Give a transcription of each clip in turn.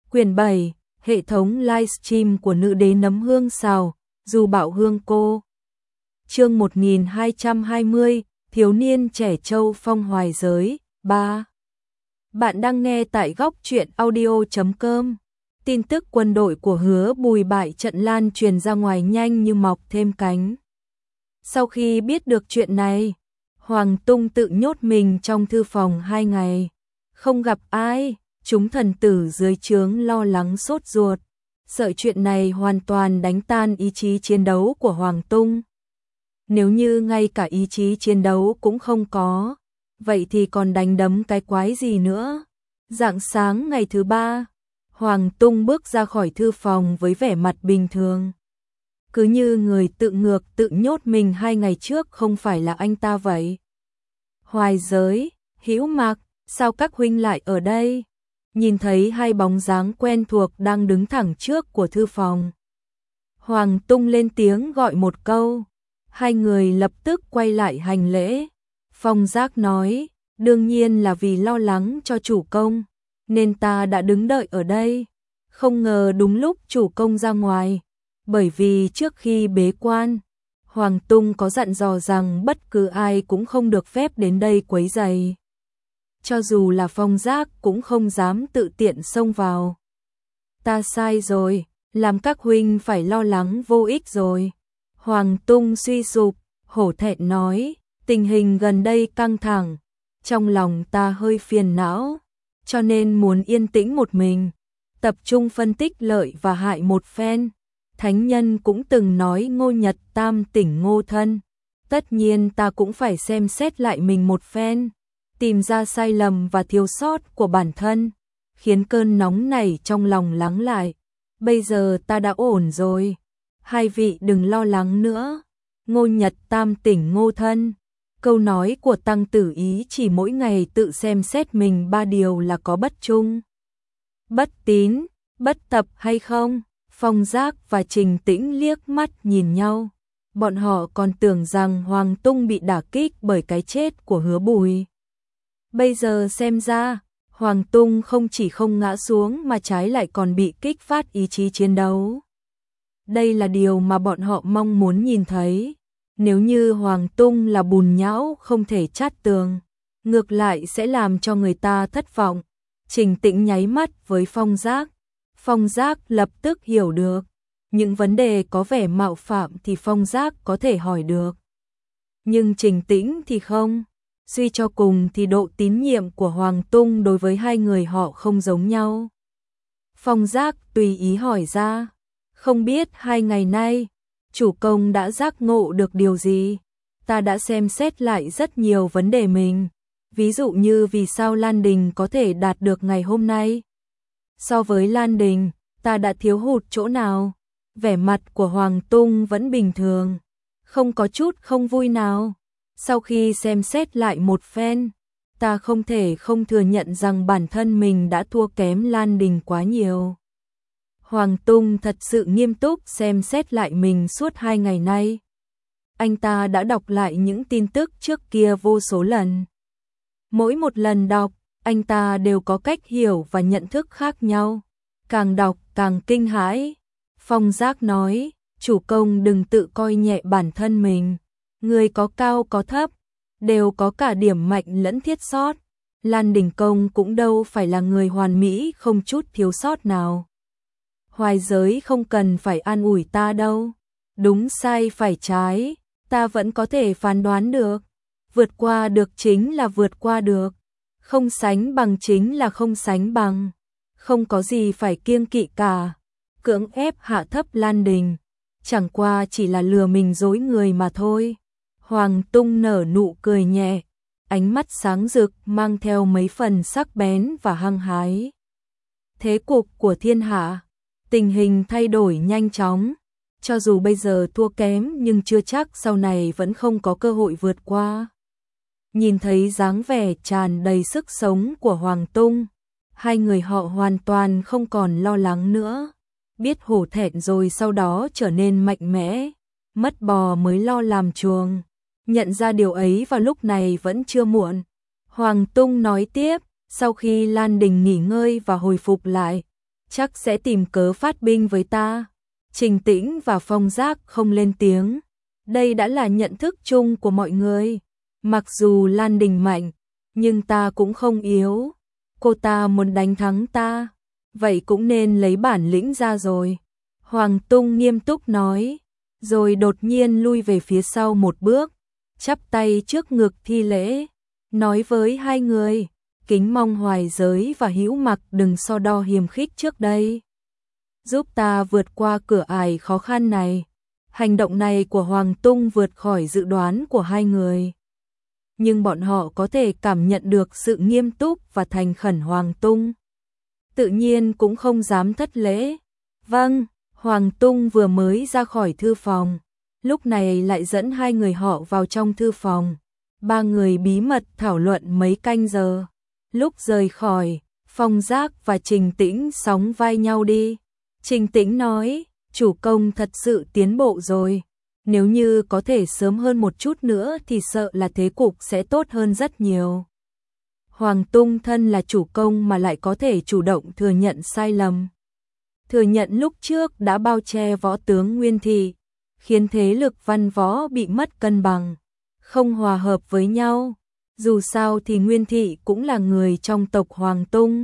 Quyển 7, hệ thống livestream của nữ đế nấm hương xào, Du Bảo Hương cô. Chương 1220, thiếu niên trẻ trâu phong hoài giới, 3. Bạn đang nghe tại góc truyện audio.com. Tin tức quân đội của Hứa Bùi bại trận lan truyền ra ngoài nhanh như mọc thêm cánh. Sau khi biết được chuyện này, Hoàng Tung tự nhốt mình trong thư phòng 2 ngày, không gặp ai. Chúng thần tử dưới trướng lo lắng sốt ruột, sợ chuyện này hoàn toàn đánh tan ý chí chiến đấu của Hoàng Tung. Nếu như ngay cả ý chí chiến đấu cũng không có, vậy thì còn đánh đấm cái quái gì nữa. Rạng sáng ngày thứ 3, Hoàng Tung bước ra khỏi thư phòng với vẻ mặt bình thường. Cứ như người tự ngược tự nhốt mình 2 ngày trước không phải là anh ta vậy. Hoài giới, Hữu Mạc, sao các huynh lại ở đây? Nhìn thấy hai bóng dáng quen thuộc đang đứng thẳng trước của thư phòng, Hoàng Tung lên tiếng gọi một câu, hai người lập tức quay lại hành lễ. Phong Giác nói, đương nhiên là vì lo lắng cho chủ công, nên ta đã đứng đợi ở đây. Không ngờ đúng lúc chủ công ra ngoài, bởi vì trước khi bế quan, Hoàng Tung có dặn dò rằng bất cứ ai cũng không được phép đến đây quấy rầy. Cho dù là Phong Giác cũng không dám tự tiện xông vào. Ta sai rồi, làm các huynh phải lo lắng vô ích rồi. Hoàng Tung suy sụp, hổ thẹn nói, tình hình gần đây căng thẳng, trong lòng ta hơi phiền não, cho nên muốn yên tĩnh một mình, tập trung phân tích lợi và hại một phen. Thánh nhân cũng từng nói Ngô Nhật tam tỉnh ngô thân, tất nhiên ta cũng phải xem xét lại mình một phen, tìm ra sai lầm và thiếu sót của bản thân, khiến cơn nóng này trong lòng lắng lại. Bây giờ ta đã ổn rồi, hai vị đừng lo lắng nữa. Ngô Nhật tam tỉnh ngô thân, câu nói của tăng tử ý chỉ mỗi ngày tự xem xét mình 3 điều là có bất trung, bất tín, bất tập hay không. Phong Giác và Trình Tĩnh liếc mắt nhìn nhau, bọn họ còn tưởng rằng Hoàng Tung bị đả kích bởi cái chết của Hứa Bùi. Bây giờ xem ra, Hoàng Tung không chỉ không ngã xuống mà trái lại còn bị kích phát ý chí chiến đấu. Đây là điều mà bọn họ mong muốn nhìn thấy. Nếu như Hoàng Tung là bùn nhão không thể chát tường, ngược lại sẽ làm cho người ta thất vọng. Trình Tĩnh nháy mắt với Phong Giác. Phong Giác lập tức hiểu được. Những vấn đề có vẻ mạo phạm thì Phong Giác có thể hỏi được. Nhưng Trình Tĩnh thì không. Suy cho cùng thì độ tín nhiệm của Hoàng Tung đối với hai người họ không giống nhau. Phong Giác tùy ý hỏi ra, không biết 2 ngày nay, chủ công đã giác ngộ được điều gì? Ta đã xem xét lại rất nhiều vấn đề mình, ví dụ như vì sao Lan Đình có thể đạt được ngày hôm nay. So với Lan Đình, ta đã thiếu hụt chỗ nào? Vẻ mặt của Hoàng Tung vẫn bình thường, không có chút không vui nào. Sau khi xem xét lại một phen, ta không thể không thừa nhận rằng bản thân mình đã thua kém Lan Đình quá nhiều. Hoàng Tung thật sự nghiêm túc xem xét lại mình suốt 2 ngày nay. Anh ta đã đọc lại những tin tức trước kia vô số lần. Mỗi một lần đọc, anh ta đều có cách hiểu và nhận thức khác nhau. Càng đọc càng kinh hãi. Phong Giác nói, chủ công đừng tự coi nhẹ bản thân mình. Người có cao có thấp, đều có cả điểm mạnh lẫn thiết sót. Lan Đình Công cũng đâu phải là người hoàn mỹ không chút thiếu sót nào. Hoài giới không cần phải an ủi ta đâu. Đúng sai phải trái, ta vẫn có thể phán đoán được. Vượt qua được chính là vượt qua được. Không sánh bằng chính là không sánh bằng. Không có gì phải kiêng kỵ cả. Cưỡng ép hạ thấp Lan Đình, chẳng qua chỉ là lừa mình dối người mà thôi. Hoàng Tung nở nụ cười nhẹ, ánh mắt sáng rực mang theo mấy phần sắc bén và hăng hái. Thế cục của thiên hạ, tình hình thay đổi nhanh chóng, cho dù bây giờ thua kém nhưng chưa chắc sau này vẫn không có cơ hội vượt qua. Nhìn thấy dáng vẻ tràn đầy sức sống của Hoàng Tung, hai người họ hoàn toàn không còn lo lắng nữa, biết hổ thẹn rồi sau đó trở nên mạnh mẽ, mất bò mới lo làm chuồng. Nhận ra điều ấy vào lúc này vẫn chưa muộn. Hoàng Tung nói tiếp, sau khi Lan Đình nghỉ ngơi và hồi phục lại, chắc sẽ tìm cớ phát binh với ta. Trình Tĩnh và Phong Giác không lên tiếng. Đây đã là nhận thức chung của mọi người. Mặc dù Lan Đình mạnh, nhưng ta cũng không yếu. Cô ta muốn đánh thắng ta, vậy cũng nên lấy bản lĩnh ra rồi. Hoàng Tung nghiêm túc nói, rồi đột nhiên lui về phía sau một bước, chắp tay trước ngực thi lễ, nói với hai người, kính mong Hoài Giới và Hữu Mặc đừng so đo hiềm khích trước đây. Giúp ta vượt qua cửa ải khó khăn này. Hành động này của Hoàng Tung vượt khỏi dự đoán của hai người. Nhưng bọn họ có thể cảm nhận được sự nghiêm túc và thành khẩn Hoàng Tung. Tự nhiên cũng không dám thất lễ. Vâng, Hoàng Tung vừa mới ra khỏi thư phòng. Lúc này lại dẫn hai người họ vào trong thư phòng. Ba người bí mật thảo luận mấy canh giờ. Lúc rời khỏi, Phong Giác và Trình Tĩnh sóng vai nhau đi. Trình Tĩnh nói, chủ công thật sự tiến bộ rồi. Nếu như có thể sớm hơn một chút nữa thì sợ là thế cục sẽ tốt hơn rất nhiều. Hoàng Tung thân là chủ công mà lại có thể chủ động thừa nhận sai lầm. Thừa nhận lúc trước đã bao che võ tướng Nguyên Thị, khiến thế lực văn võ bị mất cân bằng, không hòa hợp với nhau. Dù sao thì Nguyên Thị cũng là người trong tộc Hoàng Tung.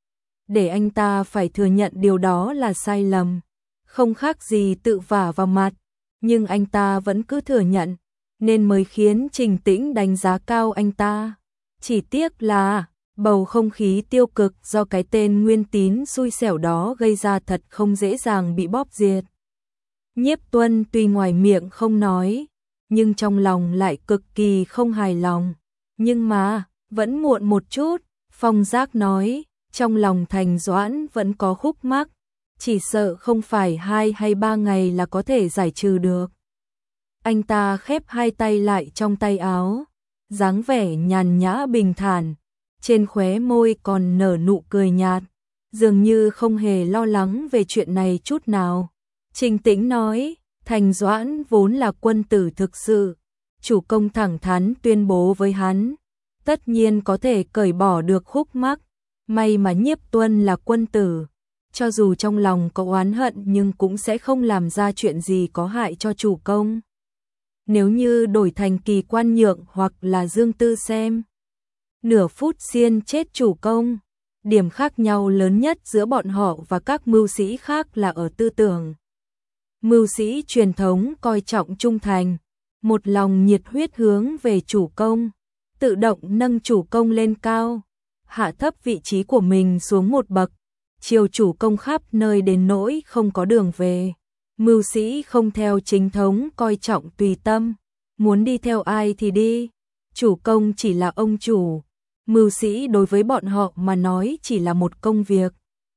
Để anh ta phải thừa nhận điều đó là sai lầm, không khác gì tự vả vào mặt. Nhưng anh ta vẫn cứ thừa nhận, nên mới khiến Trình Tĩnh đánh giá cao anh ta. Chỉ tiếc là, bầu không khí tiêu cực do cái tên Nguyên Tín xui xẻo đó gây ra thật không dễ dàng bị bóp diệt. Nhiếp Tuân tuy ngoài miệng không nói, nhưng trong lòng lại cực kỳ không hài lòng. Nhưng mà, vẫn muộn một chút, Phong Giác nói, trong lòng Thành Doãn vẫn có khúc mắc. Chỉ sợ không phải 2 hay 3 ngày là có thể giải trừ được. Anh ta khép hai tay lại trong tay áo, dáng vẻ nhàn nhã bình thản, trên khóe môi còn nở nụ cười nhạt, dường như không hề lo lắng về chuyện này chút nào. Trình Tĩnh nói, Thành Doãn vốn là quân tử thực sự, chủ công thẳng thắn tuyên bố với hắn, tất nhiên có thể cởi bỏ được khúc mắc, may mà Nhiếp Tuân là quân tử. Cho dù trong lòng có oán hận nhưng cũng sẽ không làm ra chuyện gì có hại cho chủ công. Nếu như đổi thành Kỳ Quan Nhượng hoặc là Dương Tư xem. Nửa phút xiên chết chủ công. Điểm khác nhau lớn nhất giữa bọn họ và các mưu sĩ khác là ở tư tưởng. Mưu sĩ truyền thống coi trọng trung thành, một lòng nhiệt huyết hướng về chủ công, tự động nâng chủ công lên cao, hạ thấp vị trí của mình xuống một bậc. Triều chủ công khắp nơi đến nỗi không có đường về. Mưu sĩ không theo chính thống coi trọng tùy tâm, muốn đi theo ai thì đi. Chủ công chỉ là ông chủ, mưu sĩ đối với bọn họ mà nói chỉ là một công việc.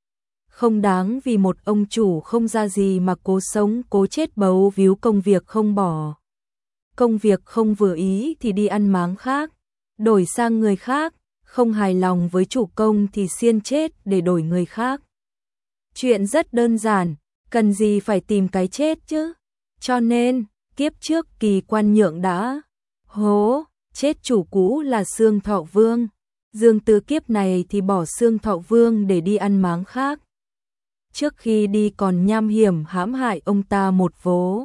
Không đáng vì một ông chủ không ra gì mà cố sống cố chết bấu víu công việc không bỏ. Công việc không vừa ý thì đi ăn máng khác, đổi sang người khác. Không hài lòng với chủ công thì xiên chết để đổi người khác. Chuyện rất đơn giản, cần gì phải tìm cái chết chứ. Cho nên, kiếp trước Kỳ Quan Nhượng đã hố, chết chủ cũ là Xương Thọ Vương. Dương Tư kiếp này thì bỏ Xương Thọ Vương để đi ăn máng khác. Trước khi đi còn nham hiểm hãm hại ông ta một vố.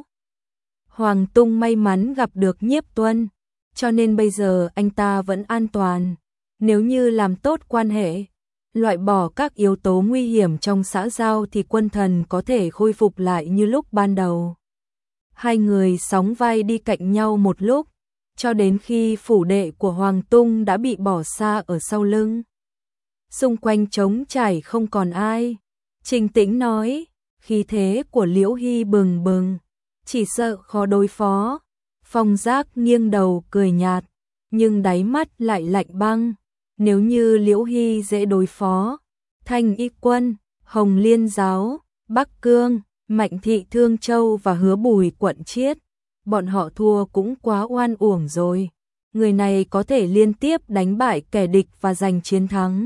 Hoàng Tung may mắn gặp được Nhiếp Tuân, cho nên bây giờ anh ta vẫn an toàn. Nếu như làm tốt quan hệ, loại bỏ các yếu tố nguy hiểm trong xã giao thì quân thần có thể khôi phục lại như lúc ban đầu. Hai người sóng vai đi cạnh nhau một lúc, cho đến khi phủ đệ của Hoàng Tung đã bị bỏ xa ở sau lưng. Xung quanh trống trải không còn ai. Trình Tĩnh nói, khí thế của Liễu Hy bừng bừng, chỉ sợ khó đối phó. Phong Giác nghiêng đầu cười nhạt, nhưng đáy mắt lại lạnh băng. Nếu như Liễu Hy dễ đối phó, Thanh Y Quân, Hồng Liên Giáo, Bắc Cương, Mạnh Thị Thương Châu và Hứa Bùi quận Chiết, bọn họ thua cũng quá oan uổng rồi. Người này có thể liên tiếp đánh bại kẻ địch và giành chiến thắng,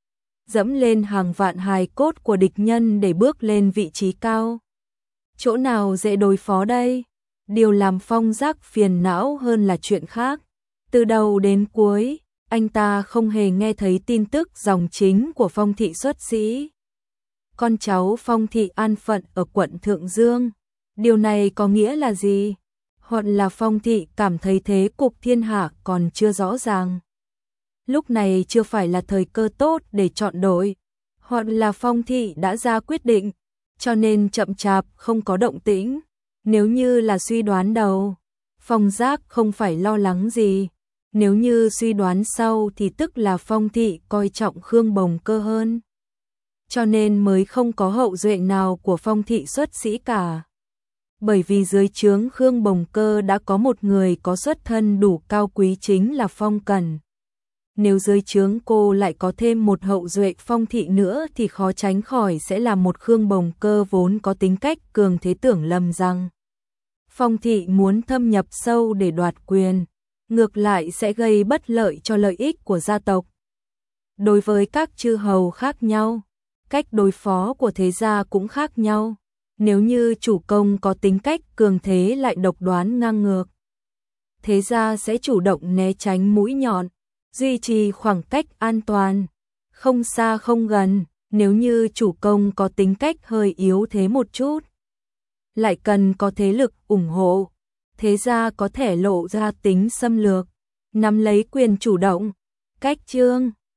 dẫm lên hàng vạn hài cốt của địch nhân để bước lên vị trí cao. Chỗ nào dễ đối phó đây? Điều làm Phong Giác phiền não hơn là chuyện khác. Từ đầu đến cuối, anh ta không hề nghe thấy tin tức dòng chính của Phong thị xuất sĩ. con cháu Phong thị an phận ở quận Thượng Dương. Điều này có nghĩa là gì? Hoặc là Phong thị cảm thấy thế cục thiên hạ còn chưa rõ ràng. Lúc này chưa phải là thời cơ tốt để chọn đổi. Hoặc là Phong thị đã ra quyết định, cho nên chậm chạp không có động tĩnh. Nếu như là suy đoán đầu, Phong Giác không phải lo lắng gì. Nếu như suy đoán sau thì tức là Phong thị coi trọng Khương Bồng Cơ hơn. Cho nên mới không có hậu duệ nào của Phong thị xuất sĩ cả. Bởi vì dưới trướng Khương Bồng Cơ đã có một người có xuất thân đủ cao quý chính là Phong Cẩn. Nếu dưới trướng cô lại có thêm một hậu duệ Phong thị nữa thì khó tránh khỏi sẽ là một Khương Bồng Cơ vốn có tính cách cường thế, tưởng lầm rằng Phong thị muốn thâm nhập sâu để đoạt quyền, ngược lại sẽ gây bất lợi cho lợi ích của gia tộc. Đối với các chư hầu khác nhau, cách đối phó của thế gia cũng khác nhau. Nếu như chủ công có tính cách cường thế lại độc đoán ngang ngược, thế gia sẽ chủ động né tránh mũi nhọn, duy trì khoảng cách an toàn, không xa không gần. Nếu như chủ công có tính cách hơi yếu thế một chút, lại cần có thế lực ủng hộ, thế gia có thể lộ ra tính xâm lược, nắm lấy quyền chủ động. Cách chương